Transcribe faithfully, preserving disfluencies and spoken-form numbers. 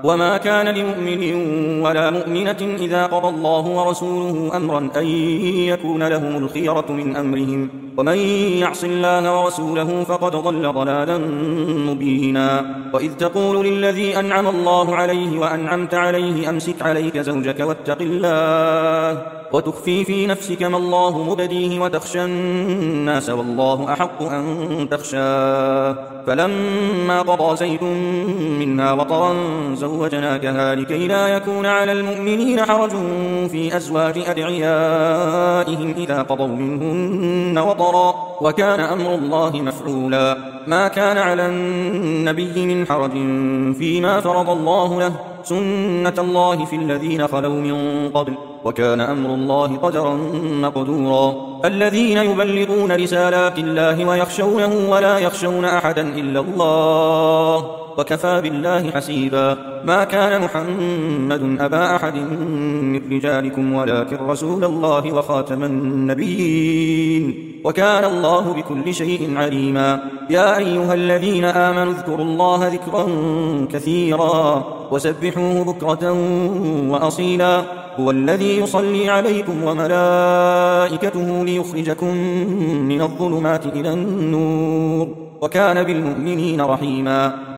وما كان لمؤمن ولا مؤمنة إذا قضى الله ورسوله أمرا أن يكون لهم الخيرة من أمرهم ومن يعص الله ورسوله فقد ضل ضلالا مبينا وإذ تقول للذي أنعم الله عليه وأنعمت عليه أمسك عليك زوجك واتق الله وتخفي في نفسك ما الله مبديه وتخشى الناس والله أحق أن تخشاه فلما قضى زيد منها وطرا زوجناكها لكي لا يكون على المؤمنين حرج في أزواج أدعيائهم إذا قضوا منهن وطرا وكان أمر الله مفعولا ما كان على النبي من حرج فيما فرض الله له سنة الله في الذين خلوا من قبل وكان أمر الله قدرا مقدورا الذين يبلغون رسالات الله ويخشونه ولا يخشون أحدا إلا الله وكفى بالله حسيبا ما كان محمد أبا أحد من رجالكم ولكن رسول الله وخاتم النبيين وكان الله بكل شيء عليما يا أيها الذين آمنوا اذكروا الله ذكرا كثيرا وسبحوه بكرة وأصيلا هو الذي يصلي عليكم وملائكته ليخرجكم من الظلمات إلى النور وكان بالمؤمنين رحيما